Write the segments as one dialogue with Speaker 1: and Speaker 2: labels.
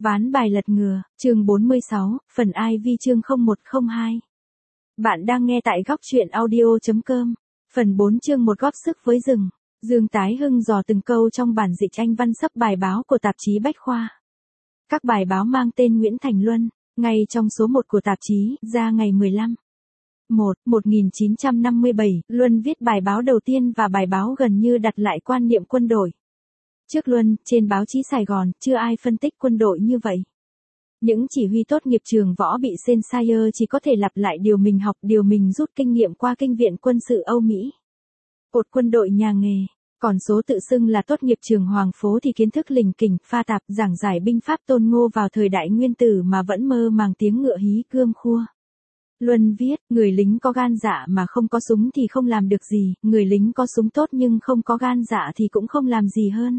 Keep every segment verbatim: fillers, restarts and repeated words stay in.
Speaker 1: Ván bài lật ngừa, chương bốn mươi sáu, phần I V chương không một không hai. Bạn đang nghe tại góc truyện audio chấm com. Phần bốn chương một góp sức với rừng. Dương Tái Hưng dò từng câu trong bản dịch Anh văn sắp bài báo của tạp chí Bách Khoa. Các bài báo mang tên Nguyễn Thành Luân, ngay trong số một của tạp chí, ra ngày mười lăm tháng một, một nghìn chín trăm năm mươi bảy, Luân viết bài báo đầu tiên và bài báo gần như đặt lại quan niệm quân đội. Trước Luân, trên báo chí Sài Gòn, chưa ai phân tích quân đội như vậy. Những chỉ huy tốt nghiệp trường võ bị Shakespeare chỉ có thể lặp lại điều mình học, điều mình rút kinh nghiệm qua kinh viện quân sự Âu Mỹ. Cột quân đội nhà nghề, còn số tự xưng là tốt nghiệp trường Hoàng Phố thì kiến thức lình kình, pha tạp, giảng giải binh pháp Tôn Ngô vào thời đại Nguyên Tử mà vẫn mơ màng tiếng ngựa hí gươm khua. Luân viết, người lính có gan dạ mà không có súng thì không làm được gì, người lính có súng tốt nhưng không có gan dạ thì cũng không làm gì hơn.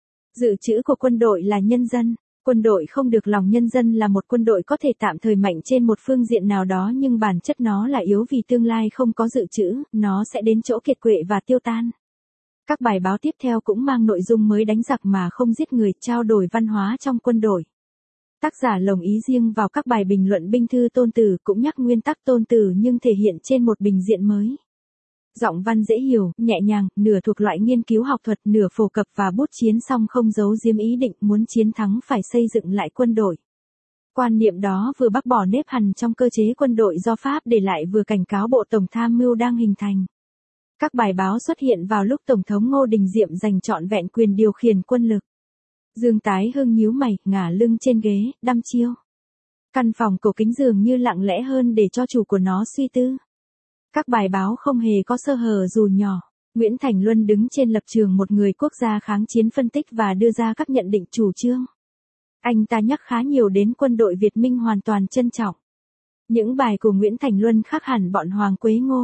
Speaker 1: Dự trữ của quân đội là nhân dân. Quân đội không được lòng nhân dân là một quân đội có thể tạm thời mạnh trên một phương diện nào đó nhưng bản chất nó là yếu vì tương lai không có dự trữ, nó sẽ đến chỗ kiệt quệ và tiêu tan. Các bài báo tiếp theo cũng mang nội dung mới đánh giặc mà không giết người, trao đổi văn hóa trong quân đội. Tác giả lồng ý riêng vào các bài bình luận binh thư Tôn Tử cũng nhắc nguyên tắc Tôn Tử nhưng thể hiện trên một bình diện mới. Giọng văn dễ hiểu, nhẹ nhàng, nửa thuộc loại nghiên cứu học thuật, nửa phổ cập và bút chiến song không giấu giếm ý định muốn chiến thắng phải xây dựng lại quân đội. Quan niệm đó vừa bác bỏ nếp hằn trong cơ chế quân đội do Pháp để lại vừa cảnh cáo Bộ Tổng tham mưu đang hình thành. Các bài báo xuất hiện vào lúc Tổng thống Ngô Đình Diệm giành trọn vẹn quyền điều khiển quân lực. Dương Tái Hưng nhíu mày, ngả lưng trên ghế, đăm chiêu. Căn phòng cổ kính dường như lặng lẽ hơn để cho chủ của nó suy tư. Các bài báo không hề có sơ hở dù nhỏ. Nguyễn Thành Luân đứng trên lập trường một người quốc gia kháng chiến phân tích và đưa ra các nhận định chủ trương. Anh ta nhắc khá nhiều đến quân đội Việt Minh hoàn toàn trân trọng. Những bài của Nguyễn Thành Luân khác hẳn bọn Hoàng Quế Ngô.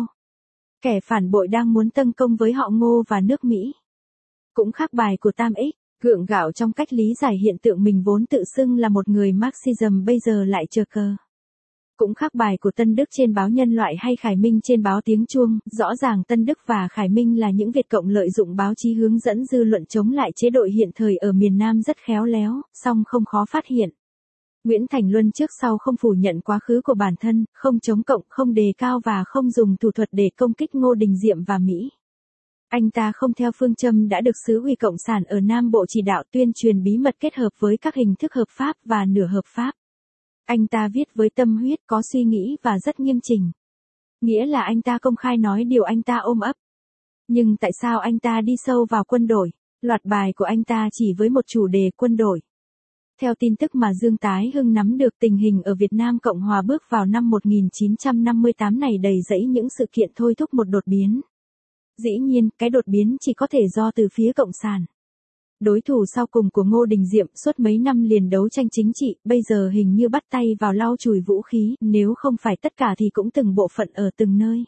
Speaker 1: Kẻ phản bội đang muốn tấn công với họ Ngô và nước Mỹ. Cũng khác bài của Tam X, gượng gạo trong cách lý giải hiện tượng mình vốn tự xưng là một người Marxism bây giờ lại chờ cờ. Cũng khác bài của Tân Đức trên báo Nhân loại hay Khải Minh trên báo Tiếng Chuông, rõ ràng Tân Đức và Khải Minh là những Việt Cộng lợi dụng báo chí hướng dẫn dư luận chống lại chế độ hiện thời ở miền Nam rất khéo léo, song không khó phát hiện. Nguyễn Thành Luân trước sau không phủ nhận quá khứ của bản thân, không chống cộng, không đề cao và không dùng thủ thuật để công kích Ngô Đình Diệm và Mỹ. Anh ta không theo phương châm đã được Xứ ủy Cộng sản ở Nam Bộ chỉ đạo tuyên truyền bí mật kết hợp với các hình thức hợp pháp và nửa hợp pháp. Anh ta viết với tâm huyết, có suy nghĩ và rất nghiêm chỉnh. Nghĩa là anh ta công khai nói điều anh ta ôm ấp. Nhưng tại sao anh ta đi sâu vào quân đội? Loạt bài của anh ta chỉ với một chủ đề quân đội. Theo tin tức mà Dương Tái Hưng nắm được, tình hình ở Việt Nam Cộng Hòa bước vào năm một nghìn chín trăm năm mươi tám này đầy rẫy những sự kiện thôi thúc một đột biến. Dĩ nhiên, cái đột biến chỉ có thể do từ phía Cộng sản. Đối thủ sau cùng của Ngô Đình Diệm suốt mấy năm liền đấu tranh chính trị, bây giờ hình như bắt tay vào lau chùi vũ khí, nếu không phải tất cả thì cũng từng bộ phận ở từng nơi.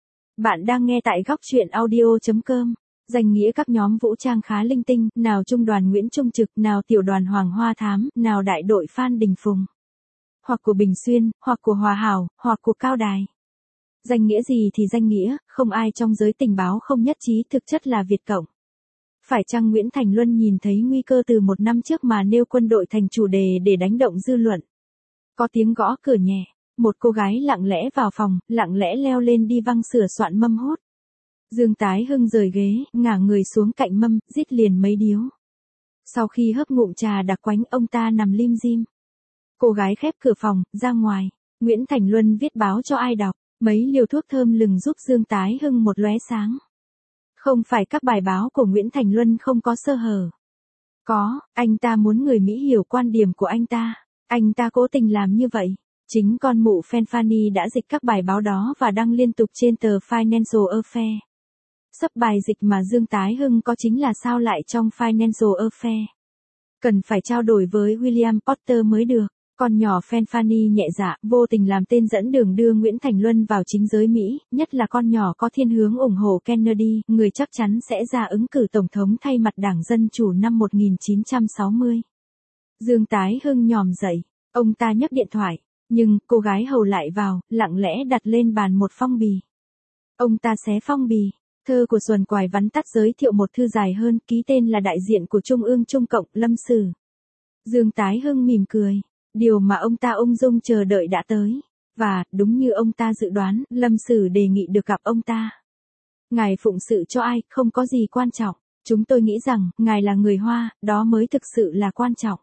Speaker 1: Bạn đang nghe tại góc truyện audio chấm com. Danh nghĩa các nhóm vũ trang khá linh tinh, nào Trung đoàn Nguyễn Trung Trực, nào Tiểu đoàn Hoàng Hoa Thám, nào Đại đội Phan Đình Phùng. Hoặc của Bình Xuyên, hoặc của Hòa Hảo, hoặc của Cao Đài. Danh nghĩa gì thì danh nghĩa, không ai trong giới tình báo không nhất trí thực chất là Việt Cộng. Phải chăng Nguyễn Thành Luân nhìn thấy nguy cơ từ một năm trước mà nêu quân đội thành chủ đề để đánh động dư luận? Có tiếng gõ cửa nhẹ, một cô gái lặng lẽ vào phòng, lặng lẽ leo lên đi văng sửa soạn mâm hốt. Dương Tái Hưng rời ghế, ngả người xuống cạnh mâm, rít liền mấy điếu. Sau khi hớp ngụm trà đặc quánh, ông ta nằm lim dim. Cô gái khép cửa phòng, ra ngoài. Nguyễn Thành Luân viết báo cho ai đọc, mấy liều thuốc thơm lừng giúp Dương Tái Hưng một lóe sáng. Không phải các bài báo của Nguyễn Thành Luân không có sơ hở. Có, anh ta muốn người Mỹ hiểu quan điểm của anh ta. Anh ta cố tình làm như vậy. Chính con mụ Fanfani đã dịch các bài báo đó và đăng liên tục trên tờ Financial Affair. Sắp bài dịch mà Dương Tái Hưng có chính là sao lại trong Financial Affair. Cần phải trao đổi với William Porter mới được. Con nhỏ Fanfani nhẹ dạ, vô tình làm tên dẫn đường đưa Nguyễn Thành Luân vào chính giới Mỹ, nhất là con nhỏ có thiên hướng ủng hộ Kennedy, người chắc chắn sẽ ra ứng cử tổng thống thay mặt Đảng Dân Chủ năm một nghìn chín trăm sáu mươi. Dương Tái Hưng nhòm dậy, ông ta nhấc điện thoại, nhưng cô gái hầu lại vào, lặng lẽ đặt lên bàn một phong bì. Ông ta xé phong bì, thơ của Xuân Quài vắn tắt giới thiệu một thư dài hơn, ký tên là đại diện của Trung ương Trung Cộng, Lâm Sử. Dương Tái Hưng mỉm cười. Điều mà ông ta ung dung chờ đợi đã tới. Và, đúng như ông ta dự đoán, Lâm Sử đề nghị được gặp ông ta. Ngài phụng sự cho ai, không có gì quan trọng. Chúng tôi nghĩ rằng, ngài là người Hoa, đó mới thực sự là quan trọng.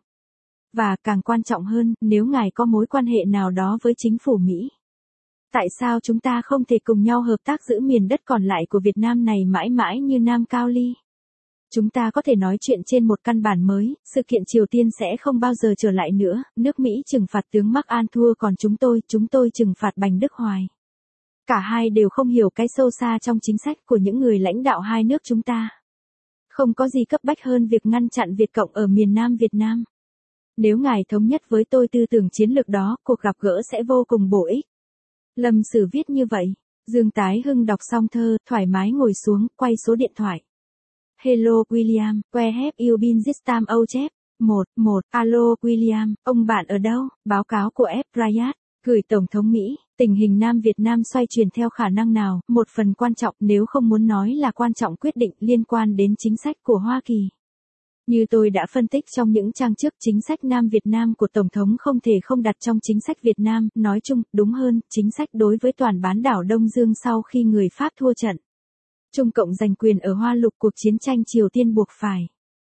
Speaker 1: Và càng quan trọng hơn, nếu ngài có mối quan hệ nào đó với chính phủ Mỹ. Tại sao chúng ta không thể cùng nhau hợp tác giữ miền đất còn lại của Việt Nam này mãi mãi như Nam Cao Ly? Chúng ta có thể nói chuyện trên một căn bản mới, sự kiện Triều Tiên sẽ không bao giờ trở lại nữa, nước Mỹ trừng phạt tướng Mark Anthua còn chúng tôi, chúng tôi trừng phạt Bành Đức Hoài. Cả hai đều không hiểu cái sâu xa trong chính sách của những người lãnh đạo hai nước chúng ta. Không có gì cấp bách hơn việc ngăn chặn Việt Cộng ở miền Nam Việt Nam. Nếu ngài thống nhất với tôi tư tưởng chiến lược đó, cuộc gặp gỡ sẽ vô cùng bổ ích. Lâm Sử viết như vậy. Dương Tái Hưng đọc xong thơ, thoải mái ngồi xuống, quay số điện thoại. Hello William, where have you been this time oh chép? một, một, alo William, ông bạn ở đâu? Báo cáo của F. Bryant, gửi Tổng thống Mỹ, tình hình Nam Việt Nam xoay chuyển theo khả năng nào, một phần quan trọng nếu không muốn nói là quan trọng quyết định liên quan đến chính sách của Hoa Kỳ. Như tôi đã phân tích trong những trang trước, chính sách Nam Việt Nam của Tổng thống không thể không đặt trong chính sách Việt Nam, nói chung, đúng hơn, chính sách đối với toàn bán đảo Đông Dương sau khi người Pháp thua trận. Trung Cộng giành quyền ở Hoa Lục, cuộc chiến tranh Triều Tiên buộc phải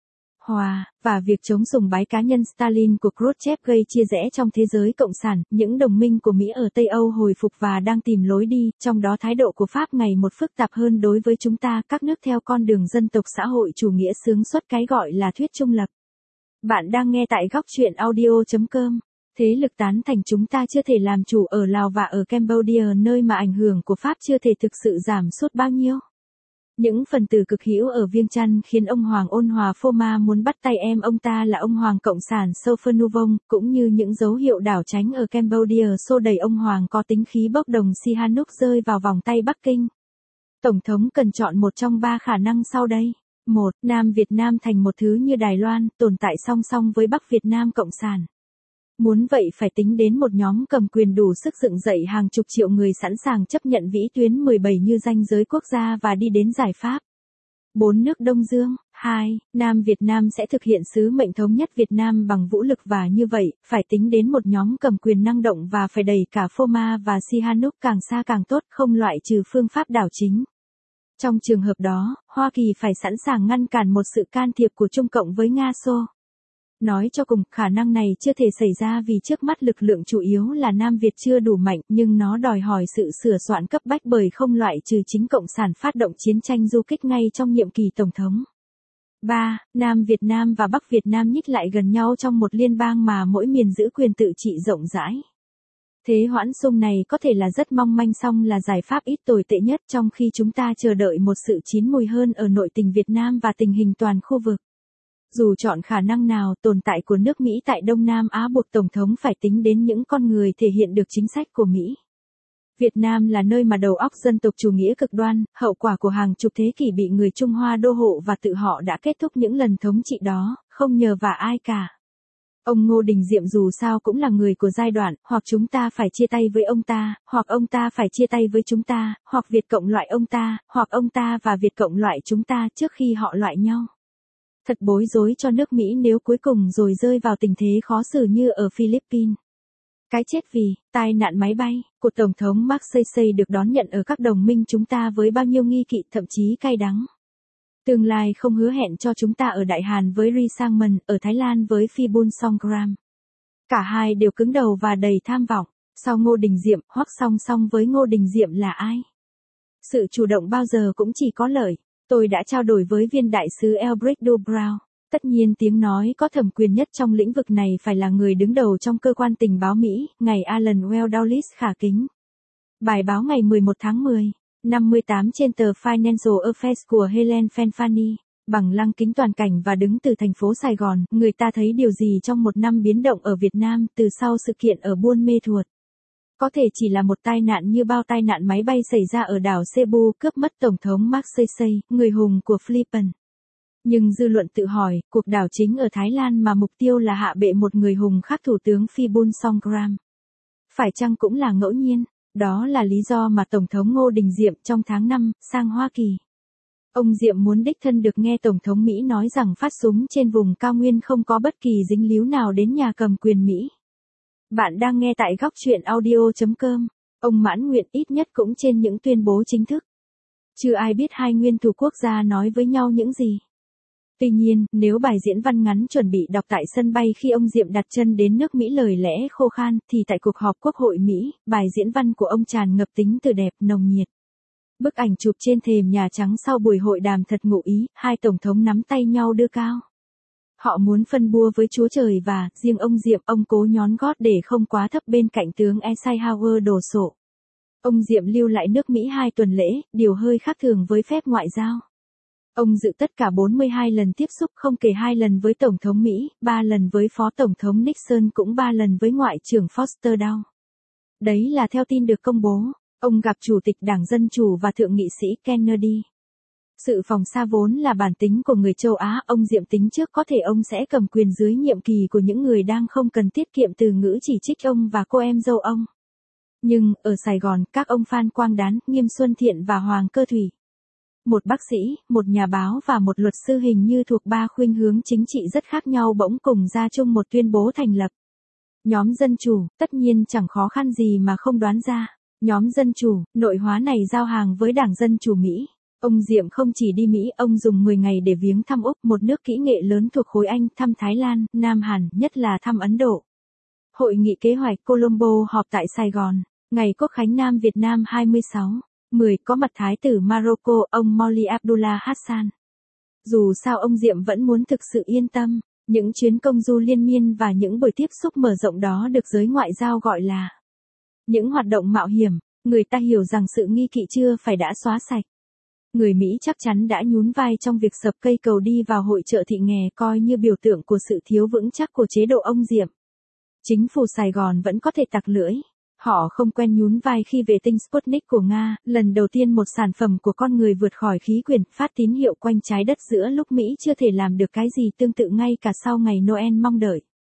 Speaker 1: hòa, và việc chống sùng bái cá nhân Stalin của Khrushchev gây chia rẽ trong thế giới cộng sản, những đồng minh của Mỹ ở Tây Âu hồi phục và đang tìm lối đi, trong đó thái độ của Pháp ngày một phức tạp hơn đối với chúng ta, các nước theo con đường dân tộc xã hội chủ nghĩa xướng xuất cái gọi là thuyết trung lập. Bạn đang nghe tại góc truyện audio chấm com. Thế lực tán thành chúng ta chưa thể làm chủ ở Lào và ở Cambodia, nơi mà ảnh hưởng của Pháp chưa thể thực sự giảm sút bao nhiêu. Những phần tử cực hữu ở Viêng Chăn khiến ông Hoàng Ôn Hòa Phô Ma muốn bắt tay em ông ta là ông Hoàng Cộng sản Sophonuvong, cũng như những dấu hiệu đảo tránh ở Cambodia xô đẩy ông Hoàng có tính khí bốc đồng Sihanouk rơi vào vòng tay Bắc Kinh. Tổng thống cần chọn một trong ba khả năng sau đây. một. Nam Việt Nam thành một thứ như Đài Loan, tồn tại song song với Bắc Việt Nam Cộng sản. Muốn vậy phải tính đến một nhóm cầm quyền đủ sức dựng dậy hàng chục triệu người sẵn sàng chấp nhận vĩ tuyến mười bảy như ranh giới quốc gia và đi đến giải pháp. bốn. Nước Đông Dương. hai. Nam Việt Nam sẽ thực hiện sứ mệnh thống nhất Việt Nam bằng vũ lực và như vậy, phải tính đến một nhóm cầm quyền năng động và phải đẩy cả Phô Ma và Sihanouk càng xa càng tốt, không loại trừ phương pháp đảo chính. Trong trường hợp đó, Hoa Kỳ phải sẵn sàng ngăn cản một sự can thiệp của Trung Cộng với Nga Xô. Nói cho cùng, khả năng này chưa thể xảy ra vì trước mắt lực lượng chủ yếu là Nam Việt chưa đủ mạnh, nhưng nó đòi hỏi sự sửa soạn cấp bách bởi không loại trừ chính Cộng sản phát động chiến tranh du kích ngay trong nhiệm kỳ Tổng thống. ba. Nam Việt Nam và Bắc Việt Nam nhích lại gần nhau trong một liên bang mà mỗi miền giữ quyền tự trị rộng rãi. Thế hoãn xung này có thể là rất mong manh, song là giải pháp ít tồi tệ nhất trong khi chúng ta chờ đợi một sự chín mùi hơn ở nội tình Việt Nam và tình hình toàn khu vực. Dù chọn khả năng nào, tồn tại của nước Mỹ tại Đông Nam Á buộc Tổng thống phải tính đến những con người thể hiện được chính sách của Mỹ. Việt Nam là nơi mà đầu óc dân tộc chủ nghĩa cực đoan, hậu quả của hàng chục thế kỷ bị người Trung Hoa đô hộ và tự họ đã kết thúc những lần thống trị đó, không nhờ vả ai cả. Ông Ngô Đình Diệm dù sao cũng là người của giai đoạn, hoặc chúng ta phải chia tay với ông ta, hoặc ông ta phải chia tay với chúng ta, hoặc Việt Cộng loại ông ta, hoặc ông ta và Việt Cộng loại chúng ta trước khi họ loại nhau. Thật bối rối cho nước Mỹ nếu cuối cùng rồi rơi vào tình thế khó xử như ở Philippines. Cái chết vì tai nạn máy bay của Tổng thống Park Geun-hye được đón nhận ở các đồng minh chúng ta với bao nhiêu nghi kỵ, thậm chí cay đắng. Tương lai không hứa hẹn cho chúng ta ở Đại Hàn với Ri Sang-man, ở Thái Lan với Phibun Songkram. Cả hai đều cứng đầu và đầy tham vọng. Sau Ngô Đình Diệm, hoặc song song với Ngô Đình Diệm là ai? Sự chủ động bao giờ cũng chỉ có lợi. Tôi đã trao đổi với viên đại sứ Elbridge Du Brown. Tất nhiên tiếng nói có thẩm quyền nhất trong lĩnh vực này phải là người đứng đầu trong cơ quan tình báo Mỹ, ngài Alan Well Dulles khả kính. Bài báo ngày mười một tháng mười, năm mươi tám trên tờ Financial Affairs của Helen Fanfani, bằng lăng kính toàn cảnh và đứng từ thành phố Sài Gòn, người ta thấy điều gì trong một năm biến động ở Việt Nam từ sau sự kiện ở Buôn Mê Thuột. Có thể chỉ là một tai nạn như bao tai nạn máy bay xảy ra ở đảo Cebu cướp mất Tổng thống Park Geun-hye, người hùng của Philippines. Nhưng dư luận tự hỏi, cuộc đảo chính ở Thái Lan mà mục tiêu là hạ bệ một người hùng khác Thủ tướng Phibun Songkram. Phải chăng cũng là ngẫu nhiên? Đó là lý do mà Tổng thống Ngô Đình Diệm trong tháng năm sang Hoa Kỳ. Ông Diệm muốn đích thân được nghe Tổng thống Mỹ nói rằng phát súng trên vùng cao nguyên không có bất kỳ dính líu nào đến nhà cầm quyền Mỹ. Bạn đang nghe tại góc chuyện audio chấm com. Ông mãn nguyện ít nhất cũng trên những tuyên bố chính thức. Chưa ai biết hai nguyên thủ quốc gia nói với nhau những gì. Tuy nhiên, nếu bài diễn văn ngắn chuẩn bị đọc tại sân bay khi ông Diệm đặt chân đến nước Mỹ lời lẽ khô khan, thì tại cuộc họp Quốc hội Mỹ, bài diễn văn của ông tràn ngập tính từ đẹp, nồng nhiệt. Bức ảnh chụp trên thềm Nhà Trắng sau buổi hội đàm thật ngụ ý, hai tổng thống nắm tay nhau đưa cao. Họ muốn phân bua với Chúa Trời và, riêng ông Diệm, ông cố nhón gót để không quá thấp bên cạnh tướng Eisenhower đổ sộ. Ông Diệm lưu lại nước Mỹ hai tuần lễ, điều hơi khác thường với phép ngoại giao. Ông dự tất cả bốn mươi hai lần tiếp xúc, không kể hai lần với Tổng thống Mỹ, ba lần với Phó Tổng thống Nixon, cũng ba lần với Ngoại trưởng Foster Dowd. Đấy là theo tin được công bố. Ông gặp Chủ tịch Đảng Dân Chủ và Thượng nghị sĩ Kennedy. Sự phòng xa vốn là bản tính của người châu Á, ông Diệm tính trước có thể ông sẽ cầm quyền dưới nhiệm kỳ của những người đang không cần tiết kiệm từ ngữ chỉ trích ông và cô em dâu ông. Nhưng, ở Sài Gòn, các ông Phan Quang Đán, Nghiêm Xuân Thiện và Hoàng Cơ Thủy, một bác sĩ, một nhà báo và một luật sư hình như thuộc ba khuynh hướng chính trị rất khác nhau bỗng cùng ra chung một tuyên bố thành lập. Nhóm Dân Chủ, tất nhiên chẳng khó khăn gì mà không đoán ra. Nhóm Dân Chủ, nội hóa này giao hàng với Đảng Dân Chủ Mỹ. Ông Diệm không chỉ đi Mỹ, ông dùng mười ngày để viếng thăm Úc, một nước kỹ nghệ lớn thuộc khối Anh, thăm Thái Lan, Nam Hàn, nhất là thăm Ấn Độ. Hội nghị kế hoạch Colombo họp tại Sài Gòn. Ngày Quốc khánh Nam Việt Nam hai mươi sáu mười có mặt Thái tử Morocco, ông Molly Abdullah Hassan. Dù sao ông Diệm vẫn muốn thực sự yên tâm, những chuyến công du liên miên và những buổi tiếp xúc mở rộng đó được giới ngoại giao gọi là những hoạt động mạo hiểm. Người ta hiểu rằng sự nghi kỵ chưa phải đã xóa sạch. Người Mỹ chắc chắn đã nhún vai trong việc sập cây cầu đi vào hội chợ Thị Nghè, coi như biểu tượng của sự thiếu vững chắc của chế độ ông Diệm. Chính phủ Sài Gòn vẫn có thể tặc lưỡi. Họ không quen nhún vai khi vệ tinh Sputnik của Nga, lần đầu tiên một sản phẩm của con người vượt khỏi khí quyển, phát tín hiệu quanh trái đất giữa lúc Mỹ chưa thể làm được cái gì tương tự ngay cả sau ngày Noel mong đợi.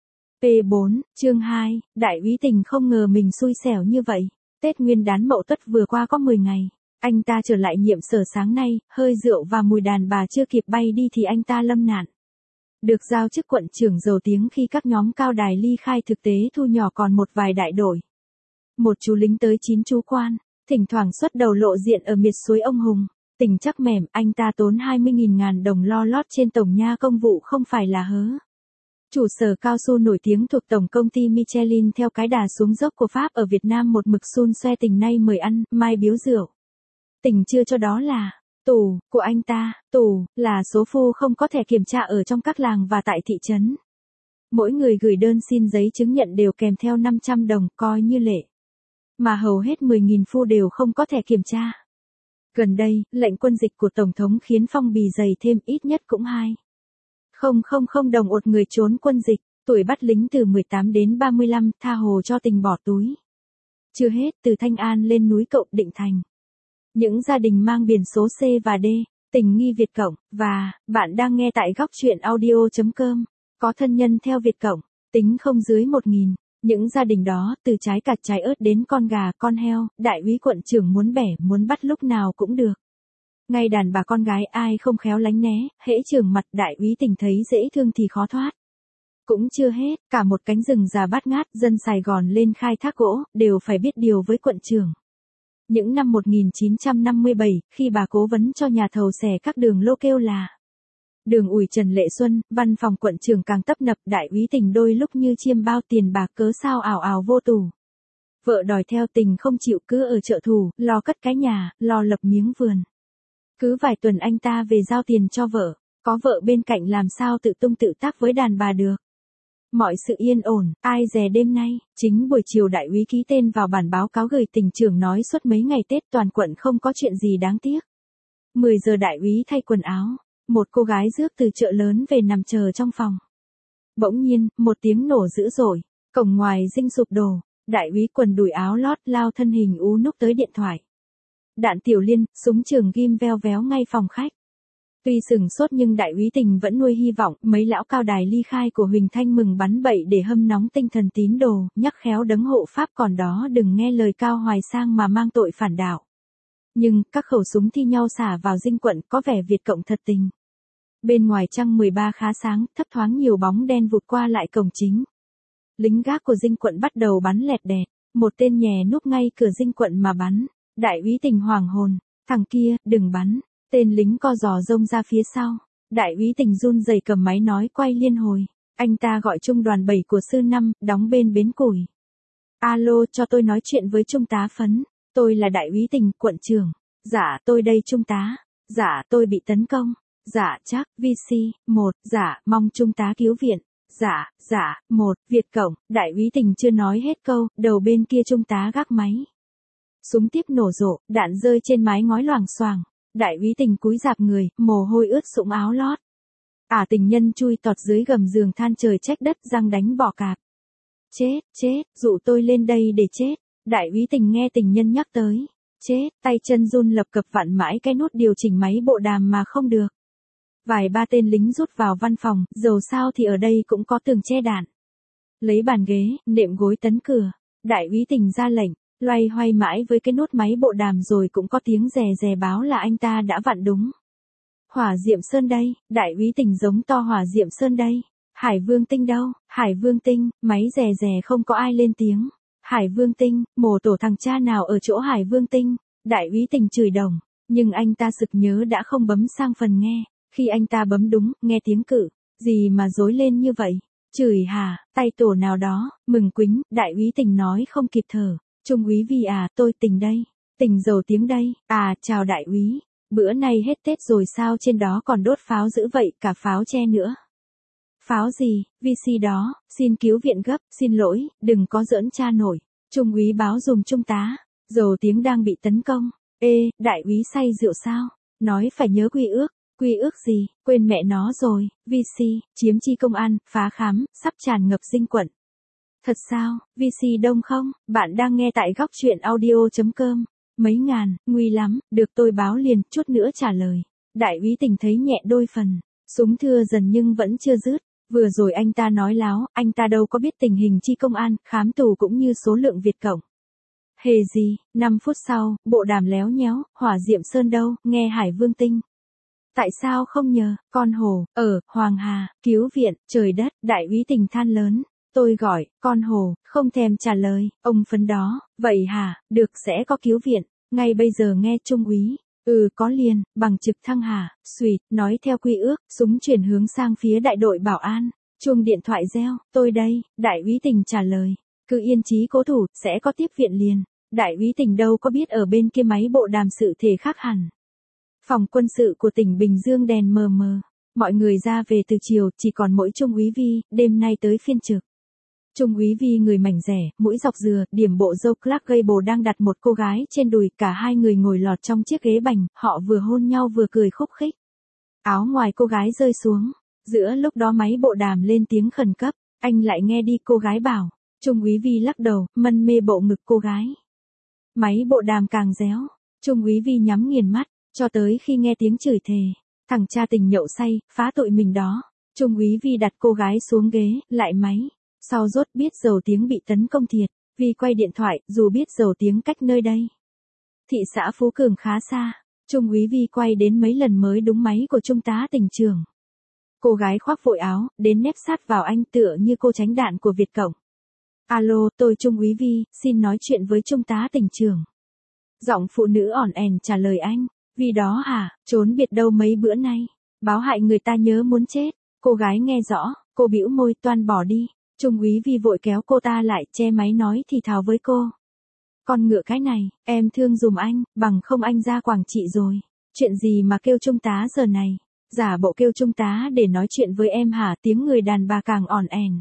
Speaker 1: P bốn, chương hai, Đại úy Tình không ngờ mình xui xẻo như vậy. Tết Nguyên đán Mậu Tuất vừa qua có mười ngày. Anh ta trở lại nhiệm sở sáng nay, hơi rượu và mùi đàn bà chưa kịp bay đi thì anh ta lâm nạn. Được giao chức quận trưởng giàu tiếng khi các nhóm cao đài ly khai thực tế thu nhỏ còn một vài đại đội. Một chú lính tới chín chú quan, thỉnh thoảng xuất đầu lộ diện ở miệt suối ông Hùng. Tình chắc mẻm, anh ta tốn hai mươi nghìn ngàn đồng lo lót trên tổng nha công vụ không phải là hớ. Chủ sở cao su nổi tiếng thuộc tổng công ty Michelin theo cái đà xuống dốc của Pháp ở Việt Nam một mực xun xoe Tình nay mời ăn, mai biếu rượu. Tình chưa cho đó là tù của anh ta, tù là số phu không có thẻ kiểm tra ở trong các làng và tại thị trấn. Mỗi người gửi đơn xin giấy chứng nhận đều kèm theo năm trăm đồng coi như lệ. Mà hầu hết mười nghìn phu đều không có thẻ kiểm tra. Gần đây, lệnh quân dịch của Tổng thống khiến phong bì dày thêm ít nhất cũng hai. Không không không đồng một người trốn quân dịch, tuổi bắt lính từ mười tám đến ba mươi lăm, tha hồ cho Tình bỏ túi. Chưa hết, từ Thanh An lên núi Cậu Định Thành. Những gia đình mang biển số C và D, Tình nghi Việt Cộng, và, bạn đang nghe tại góc chuyện audio chấm com, có thân nhân theo Việt Cộng, tính không dưới một nghìn. Những gia đình đó, từ trái cạch trái ớt đến con gà, con heo, đại úy quận trưởng muốn bẻ, muốn bắt lúc nào cũng được. Ngay đàn bà con gái ai không khéo lánh né, hễ trường mặt đại úy Tình thấy dễ thương thì khó thoát. Cũng chưa hết, cả một cánh rừng già bát ngát, dân Sài Gòn lên khai thác gỗ, đều phải biết điều với quận trưởng. Những năm một nghìn chín trăm năm mươi bảy, khi bà cố vấn cho nhà thầu xẻ các đường lô kêu là đường ủi Trần Lệ Xuân, văn phòng quận trưởng càng tấp nập, đại úy Tình đôi lúc như chiêm bao tiền bạc cớ sao ào ào vô tù. Vợ đòi theo, Tình không chịu, cứ ở chợ thủ, lo cất cái nhà, lo lập miếng vườn. Cứ vài tuần anh ta về giao tiền cho vợ, có vợ bên cạnh làm sao tự tung tự tác với đàn bà được. Mọi sự yên ổn, ai dè đêm nay, chính buổi chiều đại úy ký tên vào bản báo cáo gửi tỉnh trưởng nói suốt mấy ngày Tết toàn quận không có chuyện gì đáng tiếc. mười giờ đại úy thay quần áo, một cô gái rước từ chợ lớn về nằm chờ trong phòng. Bỗng nhiên, một tiếng nổ dữ dội, cổng ngoài rinh sụp đổ, đại úy quần đùi áo lót lao thân hình ú núc tới điện thoại. Đạn tiểu liên, súng trường ghim veo véo ngay phòng khách. Tuy sừng sốt nhưng đại úy Tình vẫn nuôi hy vọng, mấy lão cao đài ly khai của Huỳnh Thanh mừng bắn bậy để hâm nóng tinh thần tín đồ, nhắc khéo đấng hộ Pháp còn đó đừng nghe lời Cao Hoài Sang mà mang tội phản đạo. Nhưng, các khẩu súng thi nhau xả vào dinh quận có vẻ Việt Cộng thật tình. Bên ngoài trăng mười ba khá sáng, thấp thoáng nhiều bóng đen vụt qua lại cổng chính. Lính gác của dinh quận bắt đầu bắn lẹt đẹt, một tên nhè núp ngay cửa dinh quận mà bắn. Đại úy Tình hoảng hồn, thằng kia, đừng bắn. Tên lính co giò rông ra phía sau. Đại úy Tình run rẩy cầm máy nói quay liên hồi. Anh ta gọi trung đoàn bảy của sư năm, đóng bên bến củi. Alo, cho tôi nói chuyện với trung tá Phấn. Tôi là đại úy Tình, quận trưởng. Dạ, tôi đây trung tá. Dạ, tôi bị tấn công. Dạ, chắc, vê xê, một, dạ, mong trung tá cứu viện. Dạ, dạ, một, Việt Cộng, đại úy Tình chưa nói hết câu, đầu bên kia trung tá gác máy. Súng tiếp nổ rộ, đạn rơi trên mái ngói loảng xoảng. Đại úy Tình cúi rạp người, mồ hôi ướt sũng áo lót. Ả tình nhân chui tọt dưới gầm giường than trời trách đất răng đánh bỏ cạp. Chết, chết, dụ tôi lên đây để chết. Đại úy Tình nghe tình nhân nhắc tới. Chết, tay chân run lập cập vặn mãi cái nút điều chỉnh máy bộ đàm mà không được. Vài ba tên lính rút vào văn phòng, dầu sao thì ở đây cũng có tường che đạn. Lấy bàn ghế, nệm gối tấn cửa. Đại úy Tình ra lệnh, loay hoay mãi với cái nút máy bộ đàm rồi cũng có tiếng rè rè báo là anh ta đã vặn đúng. Hỏa Diệm Sơn đây, đại úy Tình giống to Hỏa Diệm Sơn đây. Hải Vương Tinh đâu, Hải Vương Tinh, máy rè rè không có ai lên tiếng. Hải Vương Tinh, mồ tổ thằng cha nào ở chỗ Hải Vương Tinh. Đại úy Tình chửi đồng, nhưng anh ta sực nhớ đã không bấm sang phần nghe. Khi anh ta bấm đúng, nghe tiếng cự, gì mà rối lên như vậy? Chửi hả, tay tổ nào đó, mừng quính, đại úy Tình nói không kịp thở. Trung úy Vi à, tôi Tình đây. Tình giàu tiếng đây, à, chào đại úy. Bữa nay hết Tết rồi sao trên đó còn đốt pháo dữ vậy, cả pháo tre nữa. Pháo gì, vê xê đó, xin cứu viện gấp, xin lỗi, đừng có giỡn cha nổi. Trung úy báo dùm trung tá, dầu tiếng đang bị tấn công. Ê, đại úy say rượu sao? Nói phải nhớ quy ước. Quy ước gì, quên mẹ nó rồi, vê xê, chiếm chi công an, phá khám, sắp tràn ngập dinh quận. Thật sao, vê xê đông không? Bạn đang nghe tại góc truyện audio.com. Mấy ngàn, nguy lắm, được tôi báo liền, chút nữa trả lời. Đại úy Tình thấy nhẹ đôi phần, súng thưa dần nhưng vẫn chưa dứt. Vừa rồi anh ta nói láo, anh ta đâu có biết tình hình chi công an, khám tù cũng như số lượng Việt Cộng. Hề gì, năm phút sau, bộ đàm léo nhéo, Hỏa Diệm Sơn đâu, nghe Hải Vương Tinh. Tại sao không nhờ, con hồ, ở, Hoàng Hà, cứu viện, trời đất, đại úy Tình than lớn. Tôi gọi, con hồ, không thèm trả lời, ông Phấn đó, vậy hả, được sẽ có cứu viện, ngay bây giờ nghe trung úy. Ừ có liền, bằng trực thăng hả, suýt, nói theo quy ước, súng chuyển hướng sang phía đại đội bảo an. Chuông điện thoại reo, tôi đây, đại úy Tình trả lời. Cứ yên chí cố thủ, sẽ có tiếp viện liền. Đại úy Tình đâu có biết ở bên kia máy bộ đàm sự thể khác hẳn. Phòng quân sự của tỉnh Bình Dương đèn mờ mờ. Mọi người ra về từ chiều, chỉ còn mỗi Trung úy Vi, đêm nay tới phiên trực. Trung úy Vi người mảnh rẻ, mũi dọc dừa, điểm bộ râu Clark Gable đang đặt một cô gái trên đùi, cả hai người ngồi lọt trong chiếc ghế bành, họ vừa hôn nhau vừa cười khúc khích. Áo ngoài cô gái rơi xuống, giữa lúc đó máy bộ đàm lên tiếng khẩn cấp, anh lại nghe đi cô gái bảo. Trung úy Vi lắc đầu, mân mê bộ ngực cô gái. Máy bộ đàm càng réo, Trung úy Vi nhắm nghiền mắt, cho tới khi nghe tiếng chửi thề. Thằng cha Tình nhậu say, phá tội mình đó. Trung úy Vi đặt cô gái xuống ghế, lại máy. Sau rốt biết dầu tiếng bị tấn công thiệt, Vi quay điện thoại, dù biết dầu tiếng cách nơi đây. Thị xã Phú Cường khá xa, Trung úy Vi quay đến mấy lần mới đúng máy của trung tá Tình trưởng. Cô gái khoác vội áo, đến nép sát vào anh tựa như cô tránh đạn của Việt Cộng. Alo, tôi Trung úy Vi, xin nói chuyện với trung tá Tình trưởng. Giọng phụ nữ ỏn ẻn trả lời anh. Vì đó hả, trốn biệt đâu mấy bữa nay. Báo hại người ta nhớ muốn chết. Cô gái nghe rõ, cô bĩu môi toan bỏ đi. Trung úy Vi vội kéo cô ta lại, che máy nói thì thào với cô. Con ngựa cái này, em thương dùm anh, bằng không anh ra Quảng Trị rồi. Chuyện gì mà kêu trung tá giờ này? Giả bộ kêu trung tá để nói chuyện với em hả? Tiếng người đàn bà càng ỏn ẻn.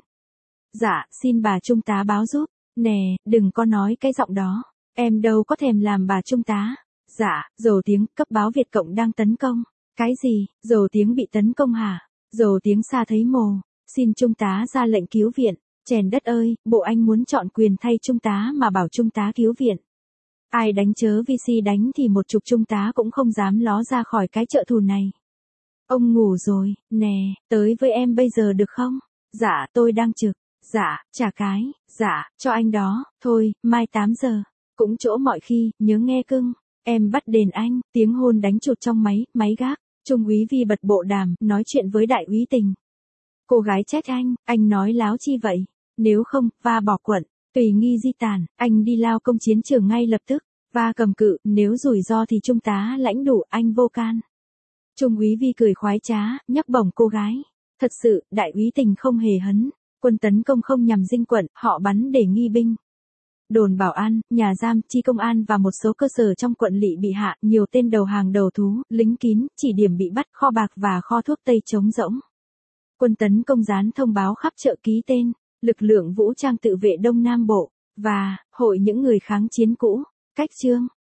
Speaker 1: Dạ, xin bà trung tá báo giúp. Nè, đừng có nói cái giọng đó. Em đâu có thèm làm bà trung tá. Dạ, dầu tiếng, cấp báo Việt Cộng đang tấn công. Cái gì, dầu tiếng bị tấn công hả? Dầu tiếng xa thấy mồ. Xin trung tá ra lệnh cứu viện. Chèn đất ơi, bộ anh muốn chọn quyền thay trung tá mà bảo trung tá cứu viện. Ai đánh chớ vê xê đánh thì một chục trung tá cũng không dám ló ra khỏi cái trợ thù này. Ông ngủ rồi, nè, tới với em bây giờ được không? Dạ, tôi đang trực. Dạ, trả cái, dạ, cho anh đó, thôi, mai tám giờ. Cũng chỗ mọi khi, nhớ nghe cưng. Em bắt đền anh, tiếng hôn đánh chụt trong máy, máy gác. Trung úy Vi bật bộ đàm, nói chuyện với đại úy Tình. Cô gái trách anh, anh nói láo chi vậy? Nếu không, va bỏ quận, tùy nghi di tản, anh đi lao công chiến trường ngay lập tức. Va cầm cự, nếu rủi ro thì trung tá lãnh đủ, anh vô can. Trung úy Vi cười khoái trá, nhấc bổng cô gái. Thật sự, đại úy Tình không hề hấn. Quân tấn công không nhằm dinh quận, họ bắn để nghi binh. Đồn bảo an, nhà giam, chi công an và một số cơ sở trong quận lỵ bị hạ, nhiều tên đầu hàng đầu thú, lính kín, chỉ điểm bị bắt, kho bạc và kho thuốc tây trống rỗng. Quân tấn công dán thông báo khắp chợ ký tên, lực lượng vũ trang tự vệ Đông Nam Bộ, và, hội những người kháng chiến cũ, cách chương.